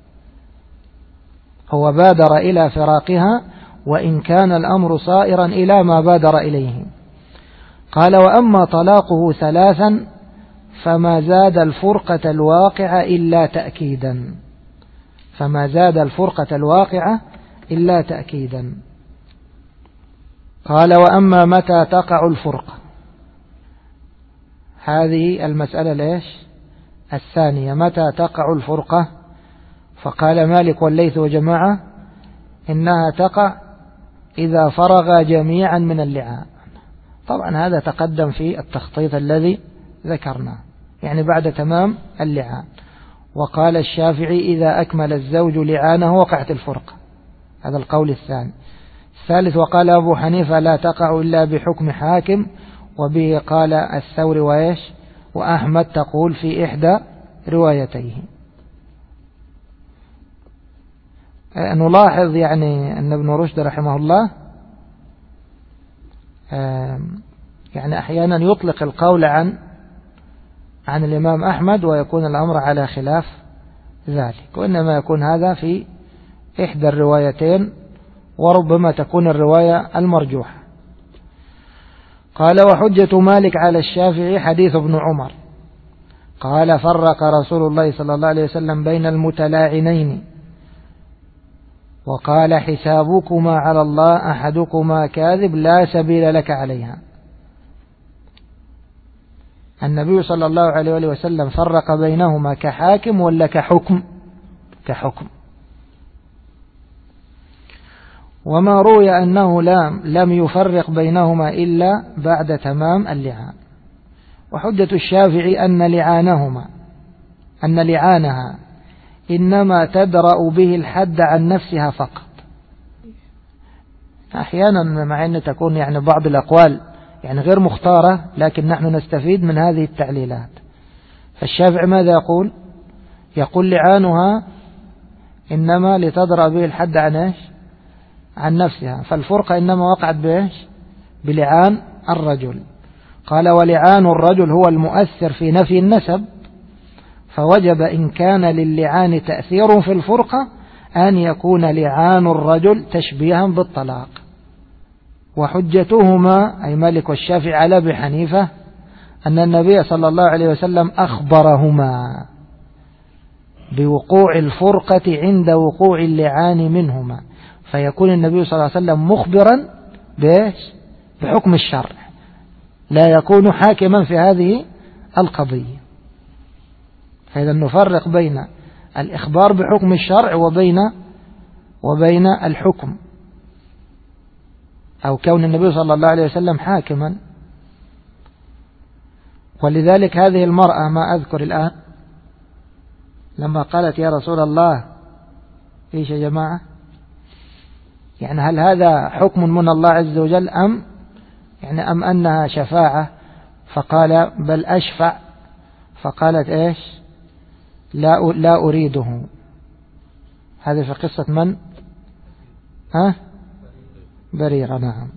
هو بادر إلى فراقها وإن كان الأمر صائرا إلى ما بادر إليه. قال وأما طلاقه ثلاثا فما زاد الفرقة الواقعة إلا تأكيدا. فما زاد الفرقة الواقعة إلا تأكيدا. قال وأما متى تقع الفرقة، هذه المسألة الثانية، متى تقع الفرقة؟ فقال مالك والليث وجماعة إنها تقع إذا فرغ جميعا من اللعان. طبعا هذا تقدم في التخطيط الذي ذكرناه، يعني بعد تمام اللعان. وقال الشافعي إذا أكمل الزوج لعانه وقعت الفرقة، هذا القول الثاني. الثالث وقال أبو حنيفة لا تقع إلا بحكم حاكم، وبه قال الثوري وأحمد تقول في إحدى روايتيه. نلاحظ يعني أن ابن رشد رحمه الله يعني أحيانا يطلق القول عن الإمام أحمد ويكون الأمر على خلاف ذلك، وإنما يكون هذا في إحدى الروايتين، وربما تكون الرواية المرجوحة. قال وحجة مالك على الشافعي حديث ابن عمر قال فرق رسول الله صلى الله عليه وسلم بين المتلاعنين وقال حسابكما على الله أحدكما كاذب لا سبيل لك عليها. النبي صلى الله عليه وسلم فرق بينهما كحاكم ولا كحكم؟ كحكم. وما روي أنه لم يفرق بينهما إلا بعد تمام اللعان. وحجة الشافعي أن لعانها إنما تدرأ به الحد عن نفسها فقط. أحيانا مع أن تكون يعني بعض الأقوال يعني غير مختارة، لكن نحن نستفيد من هذه التعليلات. فالشافعي ماذا يقول؟ يقول لعانها إنما لتدرأ به الحد عن نفسها، فالفرقة إنما وقعت بلعان الرجل. قال ولعان الرجل هو المؤثر في نفي النسب، فوجب إن كان للعان تأثير في الفرقة أن يكون لعان الرجل تشبيها بالطلاق. وحجتهما أي مالك والشافعي على أبي حنيفة أن النبي صلى الله عليه وسلم أخبرهما بوقوع الفرقة عند وقوع اللعان منهما، فيكون النبي صلى الله عليه وسلم مخبرا بحكم الشرع، لا يكون حاكما في هذه القضية. فإذا نفرق بين الإخبار بحكم الشرع وبين وبين الحكم أو كون النبي صلى الله عليه وسلم حاكما. ولذلك هذه المرأة ما أذكر الآن لما قالت يا رسول الله إيش يا جماعة، يعني هل هذا حكم من الله عز وجل أم أنها شفاعة؟ فقال بل أشفع. فقالت إيش؟ لا أريده. هذه في قصة من؟ بريرة. نعم.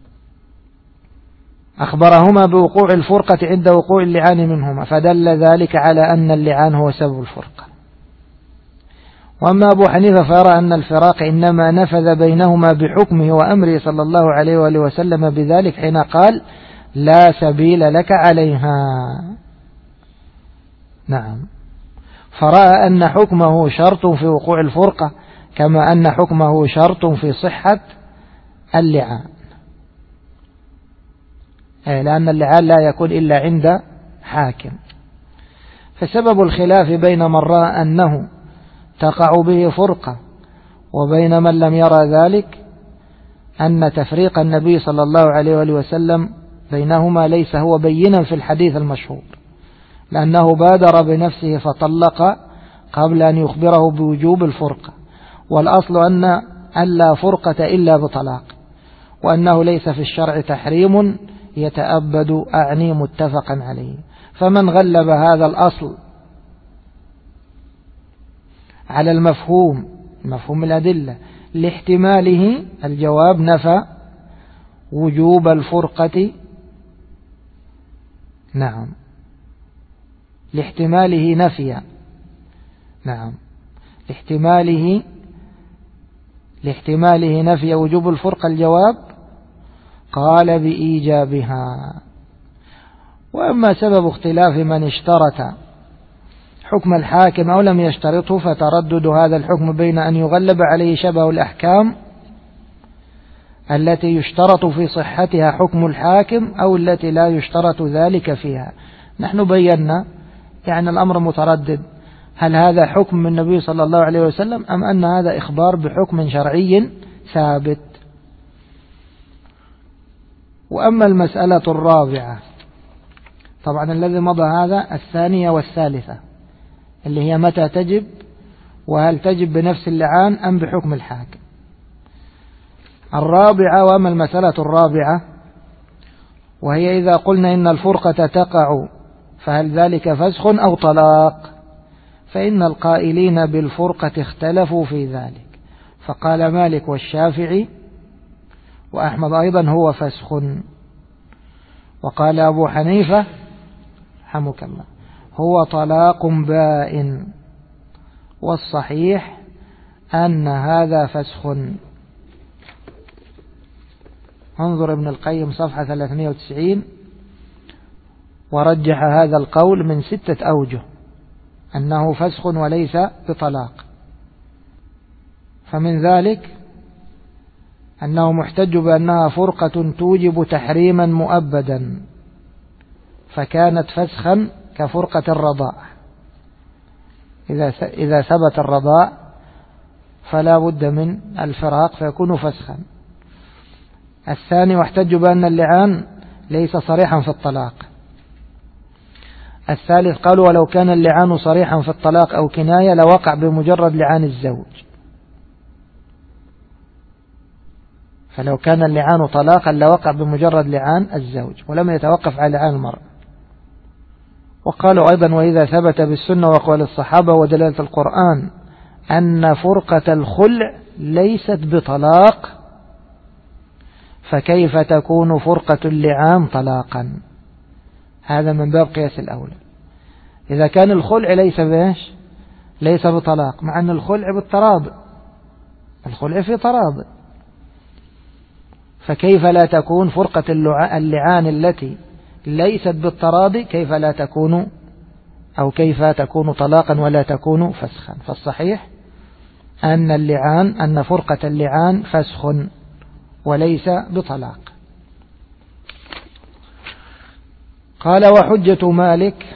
أخبرهما بوقوع الفرقة عند وقوع اللعان منهما، فدل ذلك على أن اللعان هو سبب الفرقة. وأما أبو حنيفة فيرى أن الفراق إنما نفذ بينهما بحكمه وأمره صلى الله عليه وآله وسلم بذلك حين قال لا سبيل لك عليها. نعم. فرأى أن حكمه شرط في وقوع الفرقة كما أن حكمه شرط في صحة اللعان، لأن اللعان لا يكون إلا عند حاكم. فسبب الخلاف بين من رأى أنه تقع به فرقة وبين من لم يرى ذلك أن تفريق النبي صلى الله عليه وآله وسلم بينهما ليس هو بينا في الحديث المشهور، لأنه بادر بنفسه فطلق قبل أن يخبره بوجوب الفرقة، والأصل أن لا فرقة إلا بطلاق، وأنه ليس في الشرع تحريم يتأبد أعني متفقا عليه. فمن غلب هذا الأصل على مفهوم الأدلة لاحتماله، الجواب نفى وجوب الفرقة. نعم. لاحتماله نفيا. نعم. لاحتماله نفي وجوب الفرقة، الجواب قال بإيجابها. وأما سبب اختلاف من اشترط حكم الحاكم أو لم يشترطه فتردد هذا الحكم بين أن يغلب عليه شبه الأحكام التي يشترط في صحتها حكم الحاكم أو التي لا يشترط ذلك فيها. نحن بينا يعني الأمر متردد، هل هذا حكم من النبي صلى الله عليه وسلم أم أن هذا إخبار بحكم شرعي ثابت. وأما المسألة الرابعة، طبعا الذي مضى هذا الثانية والثالثة اللي هي متى تجب، وهل تجب بنفس اللعان أم بحكم الحاكم. الرابعة، وأما المسألة الرابعة وهي إذا قلنا إن الفرقة تقع فهل ذلك فسخ أو طلاق، فإن القائلين بالفرقة اختلفوا في ذلك، فقال مالك والشافعي وأحمد أيضا هو فسخ، وقال أبو حنيفة رحمك الله هو طلاق بائن، والصحيح أن هذا فسخ. انظر ابن القيم صفحة 390، ورجح هذا القول من 6 أوجه أنه فسخ وليس بطلاق. فمن ذلك أنه محتج بأنها فرقة توجب تحريما مؤبدا، فكانت فسخا كفرقة الرضاع، إذا ثبت الرضاع فلا بد من الفراق فيكون فسخا. الثاني واحتج بأن اللعان ليس صريحا في الطلاق. الثالث قالوا ولو كان اللعان صريحا في الطلاق أو كناية لوقع بمجرد لعان الزوج، فلو كان اللعان طلاقا لوقع بمجرد لعان الزوج ولم يتوقف على لعان المرأة. وقالوا أيضا وإذا ثبت بالسنة وقول الصحابة ودلالة القرآن أن فرقة الخلع ليست بطلاق فكيف تكون فرقة اللعان طلاقا. هذا من باب قياس الأولى. إذا كان الخلع ليس بطلاق، مع أن الخلع بالتراضي، الخلع في تراضي، فكيف لا تكون فرقة اللعان التي ليست بالتراضي، كيف لا تكون أو كيف تكون طلاقا ولا تكون فسخا. فالصحيح أن فرقة اللعان فسخ وليس بطلاق. قال وحجة مالك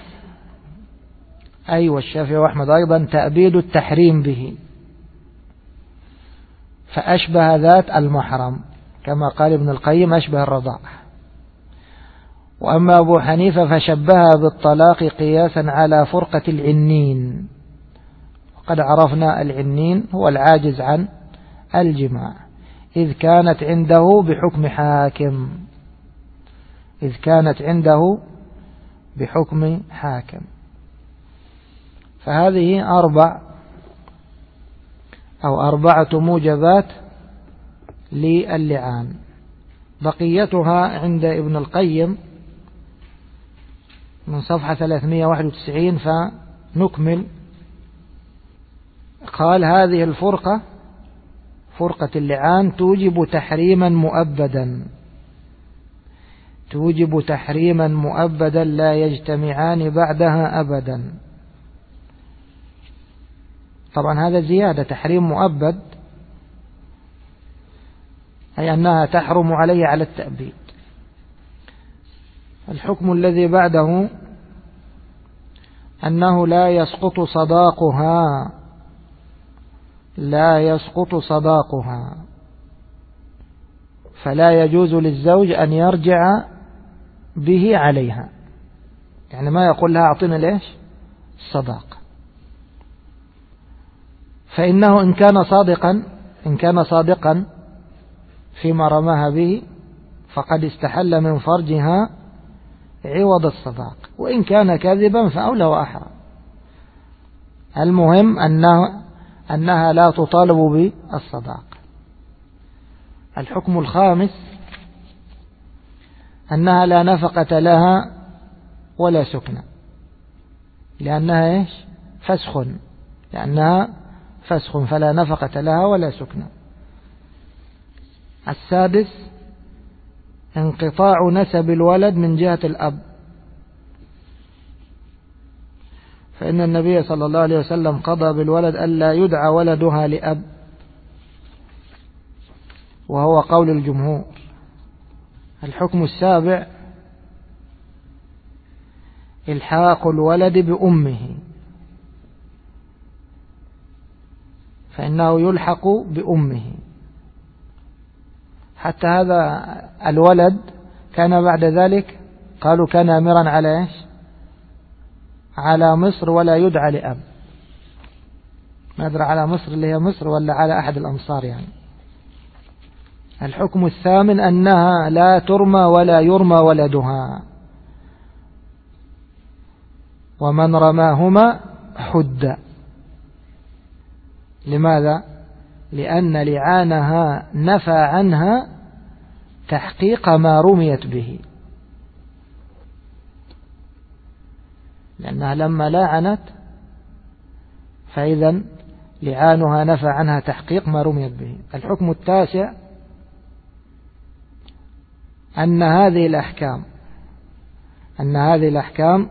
والشافعي وأحمد أيضا تأبيد التحريم به، فأشبه ذات المحرم كما قال ابن القيم أشبه الرضاع. وأما أبو حنيفة فشبهها بالطلاق قياسا على فرقة العنين، وقد عرفنا العنين هو العاجز عن الجماع، إذ كانت عنده بحكم حاكم، إذ كانت عنده بحكم حاكم. فهذه أربعة موجبات للعان، بقيتها عند ابن القيم من صفحة 391 فنكمل. قال هذه الفرقة، فرقة اللعان، توجب تحريما مؤبدا، توجب تحريما مؤبدا لا يجتمعان بعدها أبدا. طبعا هذا زيادة، تحريم مؤبد أي أنها تحرم عليه على التأبيد. الحكم الذي بعده أنه لا يسقط صداقها، لا يسقط صداقها، فلا يجوز للزوج أن يرجع به عليها، يعني ما يقول لها أعطينا ليش الصداق. فإنه إن كان صادقا فيما رماها به فقد استحل من فرجها عوض الصداق، وإن كان كاذبا فأولى وأحرى. المهم أنها لا تطالب بالصداق. الحكم الخامس أنها لا نفقة لها ولا سكنة، لأنها فسخ، لأنها فسخ فلا نفقة لها ولا سكنة. السادس انقطاع نسب الولد من جهة الأب، فإن النبي صلى الله عليه وسلم قضى بالولد ألا يدعى ولدها لأب، وهو قول الجمهور. الحكم السابع الحاق الولد بأمه، فإنه يلحق بأمه. حتى هذا الولد كان بعد ذلك قالوا كان أميرا على على مصر ولا يدعى لأب، ما أدري على مصر اللي هي مصر ولا على أحد الأمصار يعني. الحكم الثامن أنها لا ترمى ولا يرمى ولدها، ومن رماهما حد. لماذا؟ لأن لعانها نفى عنها تحقيق ما رميت به، لأنها لما لاعنت فإذا لعانها نفى عنها تحقيق ما رميت به. الحكم التاسع أن هذه الأحكام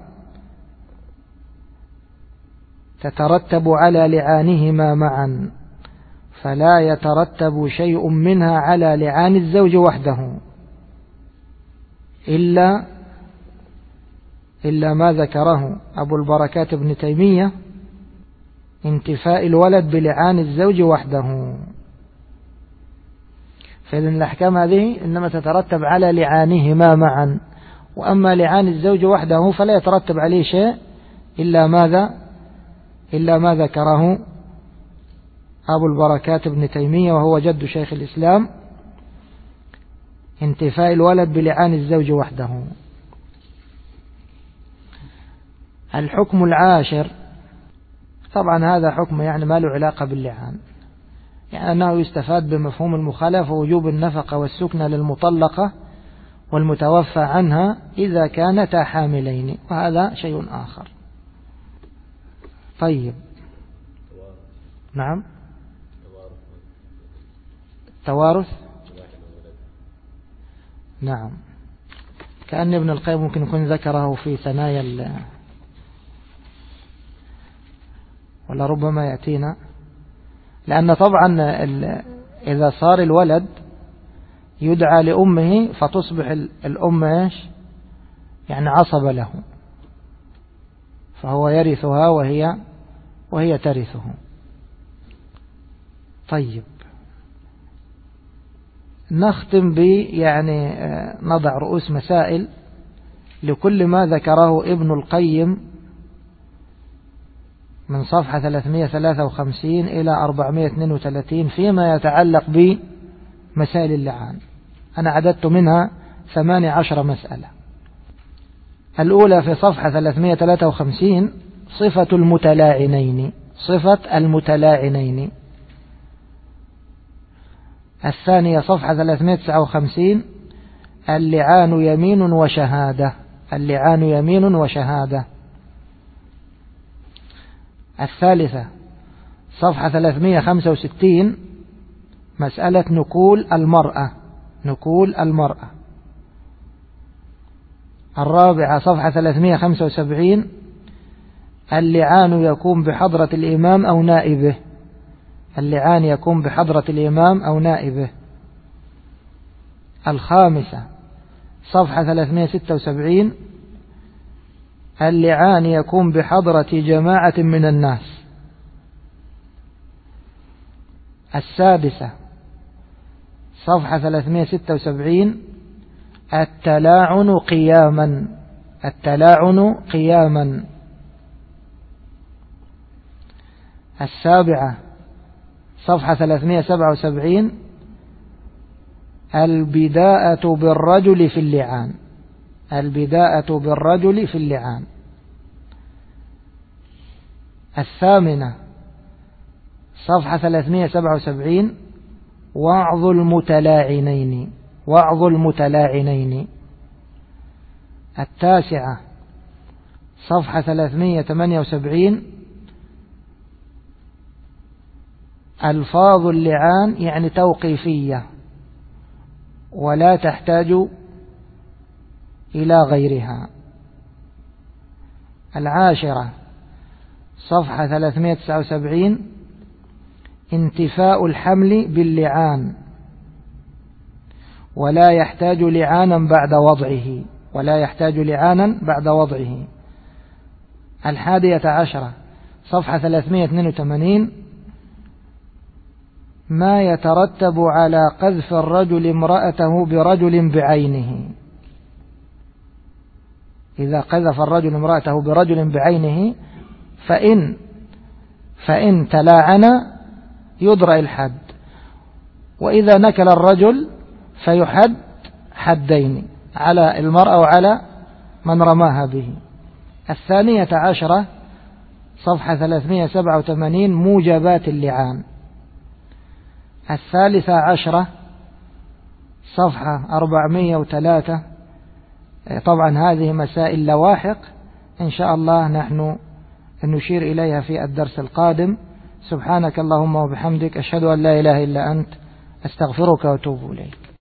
تترتب على لعانهما معا، فلا يترتب شيء منها على لعان الزوج وحده إلا ما ذكره أبو البركات ابن تيمية، انتفاء الولد بلعان الزوج وحده. فإذن الأحكام هذه إنما تترتب على لعانهما معا، وأما لعان الزوج وحده فلا يترتب عليه شيء إلا ما ذكره أبو البركات ابن تيمية وهو جد شيخ الإسلام، انتفاء الولد بلعان الزوج وحده. الحكم العاشر، طبعا هذا حكم يعني ما له علاقة باللعان، يعني أنه يستفاد بمفهوم المخالفة وجوب النفقة والسكنة للمطلقة والمتوفى عنها إذا كانتا حاملين، وهذا شيء آخر. طيب، نعم، التوارث، نعم، كأن ابن القيم ممكن يكون ذكره في ثنايا ولا ربما يأتينا، لأن طبعا إذا صار الولد يدعى لأمه فتصبح الأم يعني عصب له، فهو يرثها وهي ترثه. طيب، نختم يعني نضع رؤوس مسائل لكل ما ذكره ابن القيم من صفحة 353 إلى 432 فيما يتعلق بمسائل اللعان. أنا عددت منها 18 مسألة. الأولى في صفحة 353 صفة المتلاعنين، صفة المتلاعنين. الثانية صفحة 359 اللعان يمين وشهادة، اللعان يمين وشهادة. الثالثة صفحة 365 مسألة نكول المرأة، نكول المرأة. الرابعة صفحة 375 اللعان يكون بحضرة الإمام أو نائبه، اللعان يكون بحضرة الإمام أو نائبه. الخامسة صفحة 376 اللعان يكون بحضرة جماعة من الناس. السادسة صفحة 376 التلاعن قياما، التلاعن قياما. السابعة صفحة 377 البداءة بالرجل في اللعان، البداءة بالرجل في اللعان. الثامنة صفحة 377 وعظ المتلاعنين، وعظ المتلاعنين. التاسعة صفحة 378 ألفاظ اللعان يعني توقيفية ولا تحتاج إلى غيرها. العاشرة صفحة 379 انتفاء الحمل باللعان ولا يحتاج لعانا بعد وضعه، ولا يحتاج لعانا بعد وضعه. 11 صفحة 382 ما يترتب على قذف الرجل امرأته برجل بعينه، إذا قذف الرجل امرأته برجل بعينه فإن تلاعن يدرأ الحد، وإذا نكل الرجل فيحد حدين على المرأة وعلى من رماها به. 12 صفحة 387 موجبات اللعان. 13 صفحة 403. طبعا هذه مسائل لواحق إن شاء الله نحن نشير إليها في الدرس القادم. سبحانك اللهم وبحمدك أشهد أن لا إله إلا أنت أستغفرك وأتوب إليك.